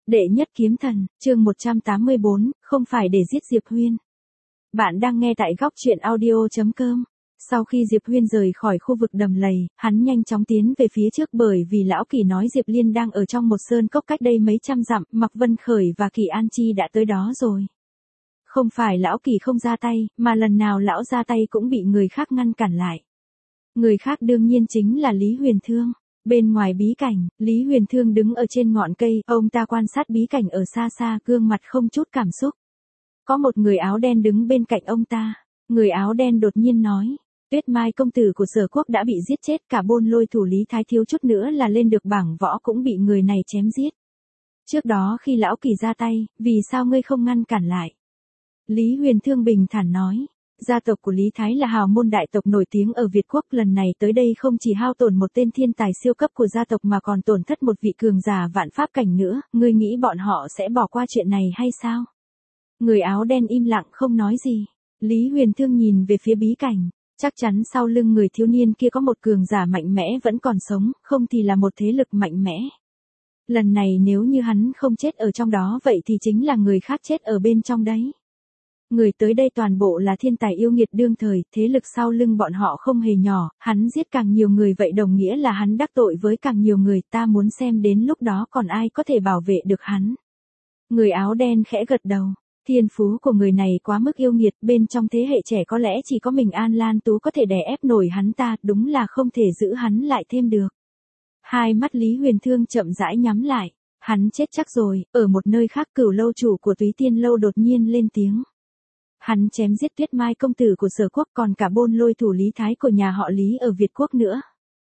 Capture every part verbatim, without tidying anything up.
Đệ nhất kiếm thần, chương một trăm tám mươi bốn, không phải để giết Diệp Huyên. Bạn đang nghe tại góc truyện audio chấm com. Sau khi Diệp Huyên rời khỏi khu vực đầm lầy, hắn nhanh chóng tiến về phía trước bởi vì Lão Kỳ nói Diệp Liên đang ở trong một sơn cốc cách đây mấy trăm dặm, Mạc Vân Khởi và Kỳ An Chi đã tới đó rồi. Không phải Lão Kỳ không ra tay, mà lần nào Lão ra tay cũng bị người khác ngăn cản lại. Người khác đương nhiên chính là Lý Huyền Thương. Bên ngoài bí cảnh, Lý Huyền Thương đứng ở trên ngọn cây, ông ta quan sát bí cảnh ở xa xa, gương mặt không chút cảm xúc. Có một người áo đen đứng bên cạnh ông ta, người áo đen đột nhiên nói, Tuyết Mai công tử của Sở Quốc đã bị giết chết, cả Bôn Lôi thủ Lý Thái thiếu chút nữa là lên được bảng võ cũng bị người này chém giết. Trước đó khi Lão Kỳ ra tay, vì sao ngươi không ngăn cản lại? Lý Huyền Thương bình thản nói. Gia tộc của Lý Thái là hào môn đại tộc nổi tiếng ở Việt Quốc, lần này tới đây không chỉ hao tổn một tên thiên tài siêu cấp của gia tộc mà còn tổn thất một vị cường giả vạn pháp cảnh nữa, ngươi nghĩ bọn họ sẽ bỏ qua chuyện này hay sao? Người áo đen im lặng không nói gì. Lý Huyền Thương nhìn về phía bí cảnh, chắc chắn sau lưng người thiếu niên kia có một cường giả mạnh mẽ vẫn còn sống, không thì là một thế lực mạnh mẽ. Lần này nếu như hắn không chết ở trong đó vậy thì chính là người khác chết ở bên trong đấy. Người tới đây toàn bộ là thiên tài yêu nghiệt đương thời, thế lực sau lưng bọn họ không hề nhỏ, hắn giết càng nhiều người vậy đồng nghĩa là hắn đắc tội với càng nhiều người, ta muốn xem đến lúc đó còn ai có thể bảo vệ được hắn. Người áo đen khẽ gật đầu, thiên phú của người này quá mức yêu nghiệt, bên trong thế hệ trẻ có lẽ chỉ có mình An Lan Tú có thể đè ép nổi hắn ta, đúng là không thể giữ hắn lại thêm được. Hai mắt Lý Huyền Thương chậm rãi nhắm lại, hắn chết chắc rồi, ở một nơi khác Cửu lâu chủ của Túy Tiên lâu đột nhiên lên tiếng. Hắn chém giết Tuyết Mai công tử của Sở Quốc còn cả Bôn Lôi thủ Lý Thái của nhà họ Lý ở Việt Quốc nữa.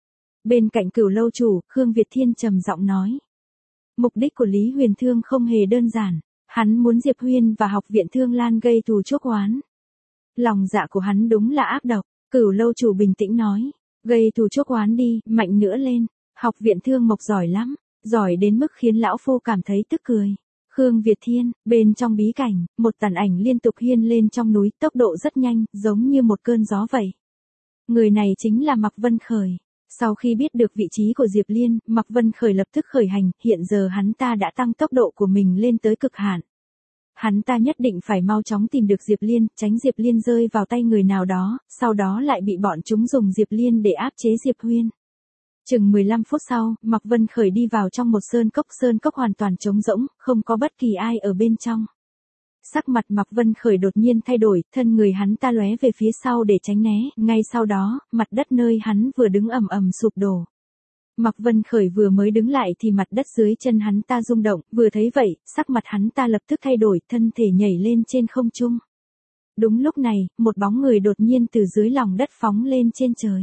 Bên cạnh Cửu lâu chủ, Khương Việt Thiên trầm giọng nói. Mục đích của Lý Huyền Thương không hề đơn giản, hắn muốn Diệp Huyên và học viện Thương Lan gây thù chuốc oán. Lòng dạ của hắn đúng là ác độc, Cửu lâu chủ bình tĩnh nói, gây thù chuốc oán đi, mạnh nữa lên, học viện Thương Mộc giỏi lắm, giỏi đến mức khiến lão phu cảm thấy tức cười. Khương Việt Thiên, bên trong bí cảnh, một tàn ảnh liên tục hiên lên trong núi, tốc độ rất nhanh, giống như một cơn gió vậy. Người này chính là Mạc Vân Khởi. Sau khi biết được vị trí của Diệp Liên, Mạc Vân Khởi lập tức khởi hành, hiện giờ hắn ta đã tăng tốc độ của mình lên tới cực hạn. Hắn ta nhất định phải mau chóng tìm được Diệp Liên, tránh Diệp Liên rơi vào tay người nào đó, sau đó lại bị bọn chúng dùng Diệp Liên để áp chế Diệp Huyên. Chừng mười lăm phút sau, Mạc Vân Khởi đi vào trong một sơn cốc, sơn cốc hoàn toàn trống rỗng, không có bất kỳ ai ở bên trong. Sắc mặt Mạc Vân Khởi đột nhiên thay đổi, thân người hắn ta lóe về phía sau để tránh né, ngay sau đó, mặt đất nơi hắn vừa đứng ầm ầm sụp đổ. Mạc Vân Khởi vừa mới đứng lại thì mặt đất dưới chân hắn ta rung động, vừa thấy vậy, sắc mặt hắn ta lập tức thay đổi, thân thể nhảy lên trên không trung. Đúng lúc này, một bóng người đột nhiên từ dưới lòng đất phóng lên trên trời.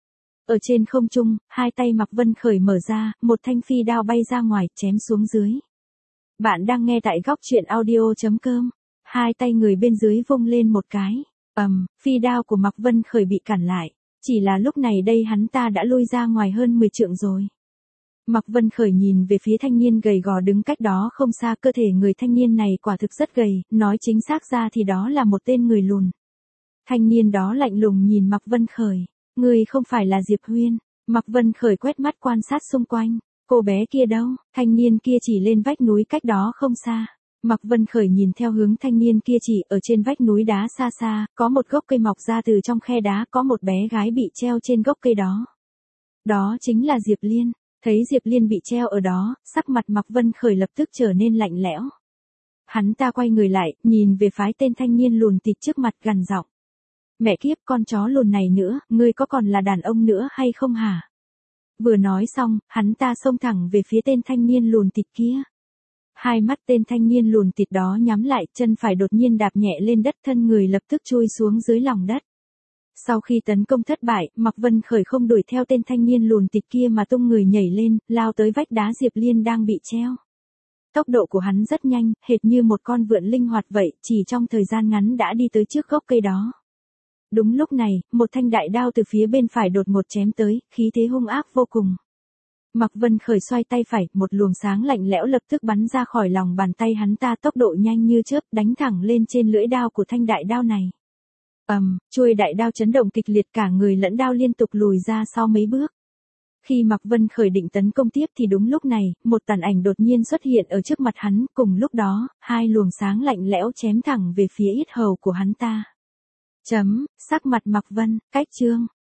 Ở trên không trung, hai tay Mạc Vân Khởi mở ra, một thanh phi đao bay ra ngoài, chém xuống dưới. Bạn đang nghe tại góc truyện audio chấm com. Hai tay người bên dưới vung lên một cái. Ầm, um, phi đao của Mạc Vân Khởi bị cản lại. Chỉ là lúc này đây hắn ta đã lui ra ngoài hơn mười trượng rồi. Mạc Vân Khởi nhìn về phía thanh niên gầy gò đứng cách đó không xa, cơ thể người thanh niên này quả thực rất gầy, nói chính xác ra thì đó là một tên người lùn. Thanh niên đó lạnh lùng nhìn Mạc Vân Khởi. Ngươi không phải là Diệp Huyên. Mạc Vân Khởi quét mắt quan sát xung quanh. Cô bé kia đâu? Thanh niên kia chỉ lên vách núi cách đó không xa. Mạc Vân Khởi nhìn theo hướng thanh niên kia chỉ, ở trên vách núi đá xa xa, có một gốc cây mọc ra từ trong khe đá, có một bé gái bị treo trên gốc cây đó. Đó chính là Diệp Liên. Thấy Diệp Liên bị treo ở đó, sắc mặt Mạc Vân Khởi lập tức trở nên lạnh lẽo. Hắn ta quay người lại, nhìn về phái tên thanh niên lùn tịt trước mặt gằn giọng. Mẹ kiếp, con chó lùn này nữa, ngươi có còn là đàn ông nữa hay không hả? Vừa nói xong, hắn ta xông thẳng về phía tên thanh niên lùn tịt kia. Hai mắt tên thanh niên lùn tịt đó nhắm lại, chân phải đột nhiên đạp nhẹ lên đất, thân người lập tức chui xuống dưới lòng đất. Sau khi tấn công thất bại, Mạc Vân Khởi không đuổi theo tên thanh niên lùn tịt kia mà tung người nhảy lên, lao tới vách đá Diệp Liên đang bị treo. Tốc độ của hắn rất nhanh, hệt như một con vượn linh hoạt vậy, chỉ trong thời gian ngắn đã đi tới trước gốc cây đó. Đúng lúc này, một thanh đại đao từ phía bên phải đột ngột chém tới, khí thế hung ác vô cùng. Mạc Vân Khởi xoay tay phải, một luồng sáng lạnh lẽo lập tức bắn ra khỏi lòng bàn tay hắn ta, tốc độ nhanh như chớp, đánh thẳng lên trên lưỡi đao của thanh đại đao này. Ầm, um, chuôi đại đao chấn động kịch liệt, cả người lẫn đao liên tục lùi ra sau mấy bước. Khi Mạc Vân khởi định tấn công tiếp thì đúng lúc này, một tàn ảnh đột nhiên xuất hiện ở trước mặt hắn, cùng lúc đó, hai luồng sáng lạnh lẽo chém thẳng về phía yết hầu của hắn ta. Chấm, sắc mặt Mạc Vân, cách chương.